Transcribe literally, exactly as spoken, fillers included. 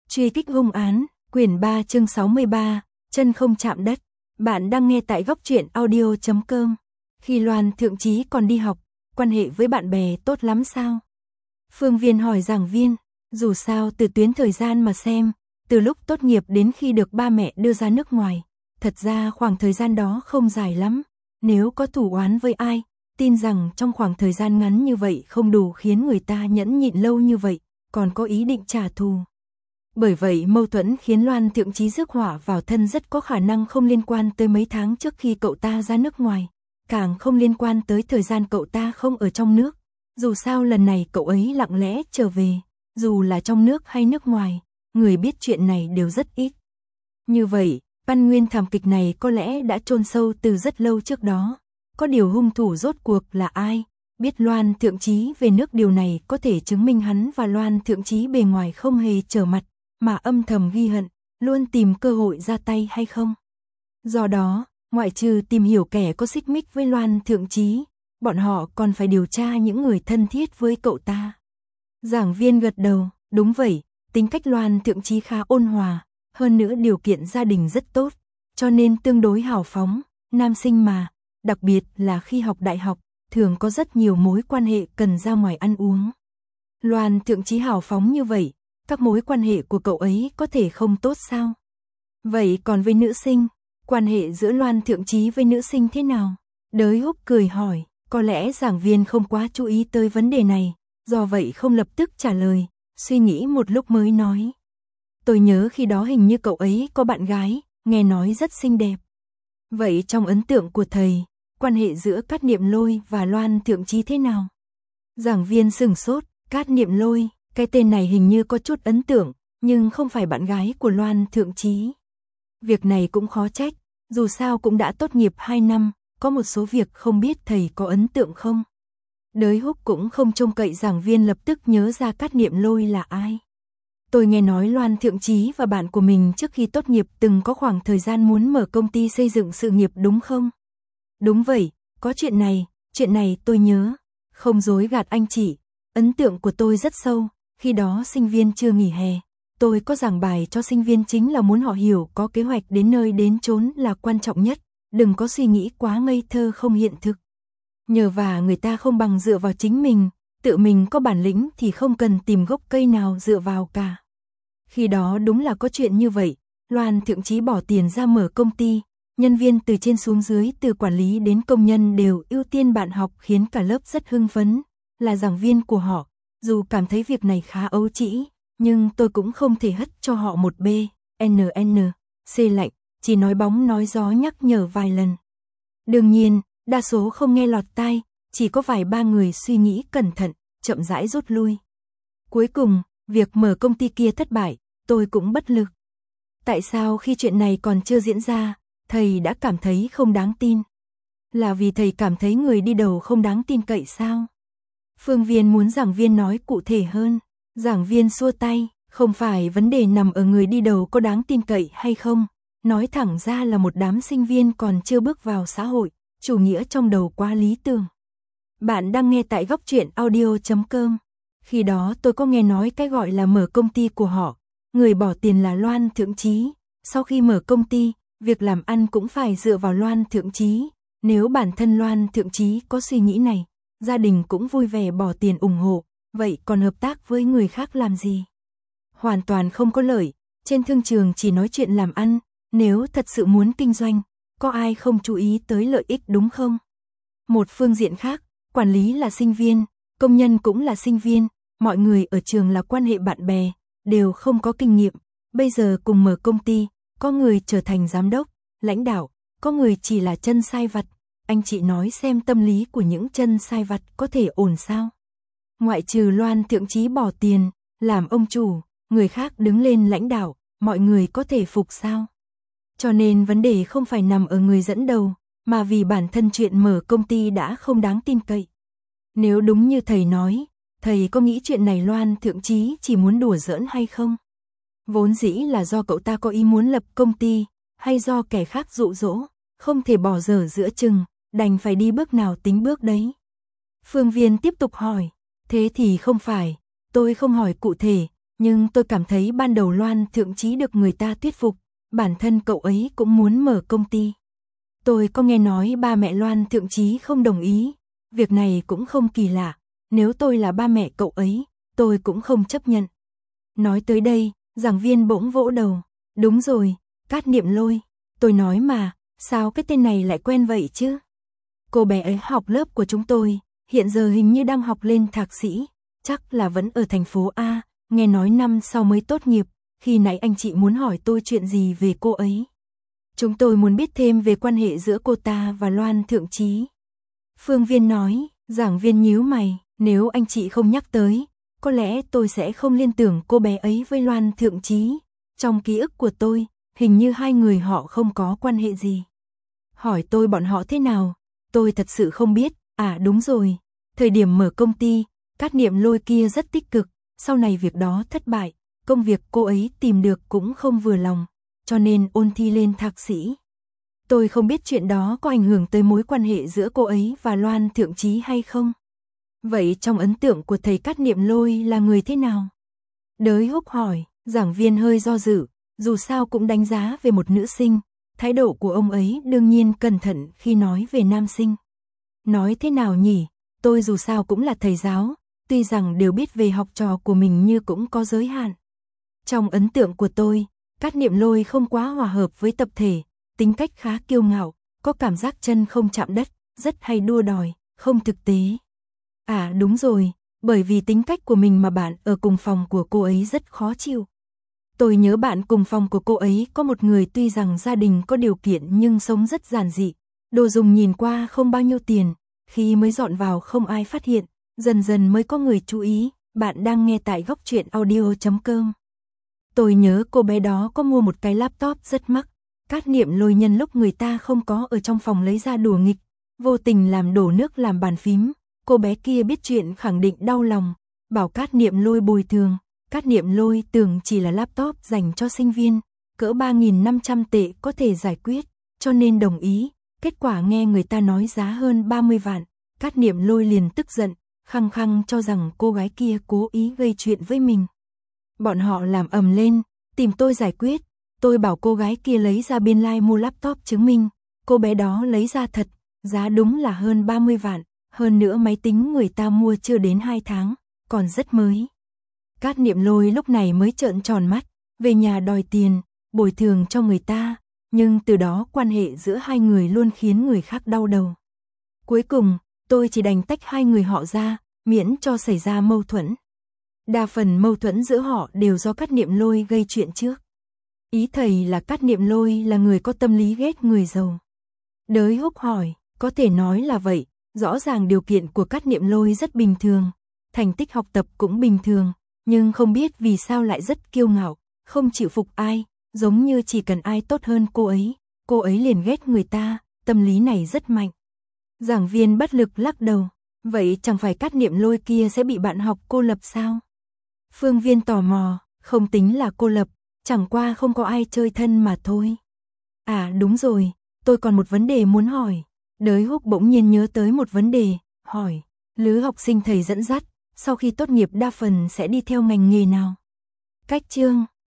Truy kích hung án, quyển ba chương sáu mươi ba, chân không chạm đất. Bạn đang nghe tại góc truyện audio chấm com. Khi Loan Thượng Chí còn đi học, quan hệ với bạn bè tốt lắm sao? Phương Viên hỏi giảng viên, dù sao từ tuyến thời gian mà xem, từ lúc tốt nghiệp đến khi được ba mẹ đưa ra nước ngoài, thật ra khoảng thời gian đó không dài lắm. Nếu có thù oán với ai, tin rằng trong khoảng thời gian ngắn như vậy không đủ khiến người ta nhẫn nhịn lâu như vậy, còn có ý định trả thù. Bởi vậy mâu thuẫn khiến Loan Thượng Chí rước họa vào thân rất có khả năng không liên quan tới mấy tháng trước khi cậu ta ra nước ngoài, càng không liên quan tới thời gian cậu ta không ở trong nước. Dù sao lần này cậu ấy lặng lẽ trở về, dù là trong nước hay nước ngoài, người biết chuyện này đều rất ít. Như vậy, căn nguyên thảm kịch này có lẽ đã chôn sâu từ rất lâu trước đó. Có điều hung thủ rốt cuộc là ai? Biết Loan Thượng Chí về nước, điều này có thể chứng minh hắn và Loan Thượng Chí bề ngoài không hề trở mặt, mà âm thầm ghi hận, luôn tìm cơ hội ra tay hay không. Do đó, ngoại trừ tìm hiểu kẻ có xích mích với Loan Thượng Chí, bọn họ còn phải điều tra những người thân thiết với cậu ta. Giảng viên gật đầu, đúng vậy, tính cách Loan Thượng Chí khá ôn hòa, hơn nữa điều kiện gia đình rất tốt, cho nên tương đối hào phóng, nam sinh mà, đặc biệt là khi học đại học, thường có rất nhiều mối quan hệ cần ra ngoài ăn uống. Loan Thượng Chí hào phóng như vậy, các mối quan hệ của cậu ấy có thể không tốt sao? Vậy còn với nữ sinh, quan hệ giữa Loan Thượng Chí với nữ sinh thế nào? Đới Húc cười hỏi, có lẽ giảng viên không quá chú ý tới vấn đề này, do vậy không lập tức trả lời, suy nghĩ một lúc mới nói. Tôi nhớ khi đó hình như cậu ấy có bạn gái, nghe nói rất xinh đẹp. Vậy trong ấn tượng của thầy, quan hệ giữa Cát Niệm Lôi và Loan Thượng Chí thế nào? Giảng viên sửng sốt, Cát Niệm Lôi, cái tên này hình như có chút ấn tượng, nhưng không phải bạn gái của Loan Thượng Chí. Việc này cũng khó trách, dù sao cũng đã tốt nghiệp hai năm, có một số việc không biết thầy có ấn tượng không. Đới Húc cũng không trông cậy giảng viên lập tức nhớ ra Cát Niệm Lôi là ai. Tôi nghe nói Loan Thượng Chí và bạn của mình trước khi tốt nghiệp từng có khoảng thời gian muốn mở công ty xây dựng sự nghiệp đúng không? Đúng vậy, có chuyện này, chuyện này tôi nhớ. Không dối gạt anh chị, ấn tượng của tôi rất sâu, khi đó sinh viên chưa nghỉ hè. Tôi có giảng bài cho sinh viên chính là muốn họ hiểu có kế hoạch đến nơi đến chốn là quan trọng nhất, đừng có suy nghĩ quá ngây thơ không hiện thực. Nhờ vả người ta không bằng dựa vào chính mình, tự mình có bản lĩnh thì không cần tìm gốc cây nào dựa vào cả. Khi đó đúng là có chuyện như vậy, Loan Thượng Chí bỏ tiền ra mở công ty, nhân viên từ trên xuống dưới, từ quản lý đến công nhân đều ưu tiên bạn học, khiến cả lớp rất hưng phấn. Là giảng viên của họ, dù cảm thấy việc này khá ấu trĩ, nhưng tôi cũng không thể hất cho họ một B, N N, C lạnh, chỉ nói bóng nói gió nhắc nhở vài lần. Đương nhiên, đa số không nghe lọt tai, chỉ có vài ba người suy nghĩ cẩn thận, chậm rãi rút lui. Cuối cùng, việc mở công ty kia thất bại, tôi cũng bất lực. Tại sao khi chuyện này còn chưa diễn ra, thầy đã cảm thấy không đáng tin? Là vì thầy cảm thấy người đi đầu không đáng tin cậy sao? Phương Viên muốn giảng viên nói cụ thể hơn. Giảng viên xua tay, không phải vấn đề nằm ở người đi đầu có đáng tin cậy hay không. Nói thẳng ra là một đám sinh viên còn chưa bước vào xã hội, chủ nghĩa trong đầu quá lý tưởng. Bạn đang nghe tại góc truyện audio chấm com. Khi đó tôi có nghe nói cái gọi là mở công ty của họ, người bỏ tiền là Loan Thượng Chí. Sau khi mở công ty, việc làm ăn cũng phải dựa vào Loan Thượng Chí. Nếu bản thân Loan Thượng Chí có suy nghĩ này, gia đình cũng vui vẻ bỏ tiền ủng hộ, vậy còn hợp tác với người khác làm gì? Hoàn toàn không có lợi, trên thương trường chỉ nói chuyện làm ăn, nếu thật sự muốn kinh doanh, có ai không chú ý tới lợi ích đúng không? Một phương diện khác, quản lý là sinh viên, công nhân cũng là sinh viên, mọi người ở trường là quan hệ bạn bè, đều không có kinh nghiệm, bây giờ cùng mở công ty, có người trở thành giám đốc, lãnh đạo, có người chỉ là chân sai vặt. Anh chị nói xem tâm lý của những chân sai vặt có thể ổn sao? Ngoại trừ Loan Thượng Chí bỏ tiền, làm ông chủ, người khác đứng lên lãnh đạo, mọi người có thể phục sao? Cho nên vấn đề không phải nằm ở người dẫn đầu, mà vì bản thân chuyện mở công ty đã không đáng tin cậy. Nếu đúng như thầy nói, thầy có nghĩ chuyện này Loan Thượng Chí chỉ muốn đùa giỡn hay không? Vốn dĩ là do cậu ta có ý muốn lập công ty, hay do kẻ khác dụ dỗ, không thể bỏ dở giữa chừng, đành phải đi bước nào tính bước đấy. Phương Viên tiếp tục hỏi, thế thì không phải, tôi không hỏi cụ thể, Nhưng tôi cảm thấy ban đầu Loan Thượng Chí được người ta thuyết phục, bản thân cậu ấy cũng muốn mở công ty. Tôi có nghe nói ba mẹ Loan Thượng Chí không đồng ý, việc này cũng không kỳ lạ, nếu tôi là ba mẹ cậu ấy, tôi cũng không chấp nhận. Nói tới đây, giảng viên bỗng vỗ đầu, đúng rồi, Cát Niệm Lôi, tôi nói mà, sao cái tên này lại quen vậy chứ? Cô bé ấy học lớp của chúng tôi, hiện giờ hình như đang học lên thạc sĩ, chắc là vẫn ở thành phố A, nghe nói năm sau mới tốt nghiệp, khi nãy anh chị muốn hỏi tôi chuyện gì về cô ấy. Chúng tôi muốn biết thêm về quan hệ giữa cô ta và Loan Thượng Chí. Phương Viên nói, giảng viên nhíu mày, nếu anh chị không nhắc tới, có lẽ tôi sẽ không liên tưởng cô bé ấy với Loan Thượng Chí. Trong ký ức của tôi, hình như hai người họ không có quan hệ gì. Hỏi tôi bọn họ thế nào, tôi thật sự không biết, à đúng rồi, thời điểm mở công ty, Cát Niệm Lôi kia rất tích cực, sau này việc đó thất bại, công việc cô ấy tìm được cũng không vừa lòng, cho nên ôn thi lên thạc sĩ. Tôi không biết chuyện đó có ảnh hưởng tới mối quan hệ giữa cô ấy và Loan Thượng Chí hay không. Vậy trong ấn tượng của thầy Cát Niệm Lôi là người thế nào? Đới Húc hỏi, giảng viên hơi do dự, dù sao cũng đánh giá về một nữ sinh, thái độ của ông ấy đương nhiên cẩn thận khi nói về nam sinh. Nói thế nào nhỉ, tôi dù sao cũng là thầy giáo, tuy rằng đều biết về học trò của mình nhưng cũng có giới hạn. Trong ấn tượng của tôi, Cát Niệm Lôi không quá hòa hợp với tập thể, tính cách khá kiêu ngạo, có cảm giác chân không chạm đất, rất hay đua đòi, không thực tế. À đúng rồi, bởi vì tính cách của mình mà bạn ở cùng phòng của cô ấy rất khó chịu. Tôi nhớ bạn cùng phòng của cô ấy có một người tuy rằng gia đình có điều kiện nhưng sống rất giản dị, đồ dùng nhìn qua không bao nhiêu tiền, khi mới dọn vào không ai phát hiện, dần dần mới có người chú ý. Bạn đang nghe tại góc truyện audio chấm com. Tôi nhớ cô bé đó có mua một cái laptop rất mắc, Cát Niệm Lôi nhân lúc người ta không có ở trong phòng lấy ra đùa nghịch, vô tình làm đổ nước làm bàn phím. Cô bé kia biết chuyện khẳng định đau lòng, bảo Cát Niệm Lôi bồi thường. Cát Niệm Lôi tưởng chỉ là laptop dành cho sinh viên, cỡ ba nghìn năm trăm tệ có thể giải quyết, cho nên đồng ý. Kết quả nghe người ta nói giá hơn ba mươi vạn, Cát Niệm Lôi liền tức giận, khăng khăng cho rằng cô gái kia cố ý gây chuyện với mình. Bọn họ làm ầm lên, tìm tôi giải quyết, tôi bảo cô gái kia lấy ra biên lai like mua laptop chứng minh, cô bé đó lấy ra thật, giá đúng là hơn ba mươi vạn, hơn nữa máy tính người ta mua chưa đến hai tháng, còn rất mới. Cát Niệm Lôi lúc này mới trợn tròn mắt, về nhà đòi tiền, bồi thường cho người ta, nhưng từ đó quan hệ giữa hai người luôn khiến người khác đau đầu. Cuối cùng, tôi chỉ đành tách hai người họ ra, miễn cho xảy ra mâu thuẫn. Đa phần mâu thuẫn giữa họ đều do Cát Niệm Lôi gây chuyện trước. Ý thầy là Cát Niệm Lôi là người có tâm lý ghét người giàu. Đới Húc hỏi, có thể nói là vậy, rõ ràng điều kiện của Cát Niệm Lôi rất bình thường, thành tích học tập cũng bình thường, nhưng không biết vì sao lại rất kiêu ngạo, không chịu phục ai, giống như chỉ cần ai tốt hơn cô ấy, cô ấy liền ghét người ta, tâm lý này rất mạnh. Giảng viên bất lực lắc đầu, vậy chẳng phải Cát Niệm Lôi kia sẽ bị bạn học cô lập sao? Phương Viên tò mò, không tính là cô lập, chẳng qua không có ai chơi thân mà thôi. À đúng rồi, tôi còn một vấn đề muốn hỏi. Đới Húc bỗng nhiên nhớ tới một vấn đề, hỏi, lứa học sinh thầy dẫn dắt, sau khi tốt nghiệp đa phần sẽ đi theo ngành nghề nào? Cách chương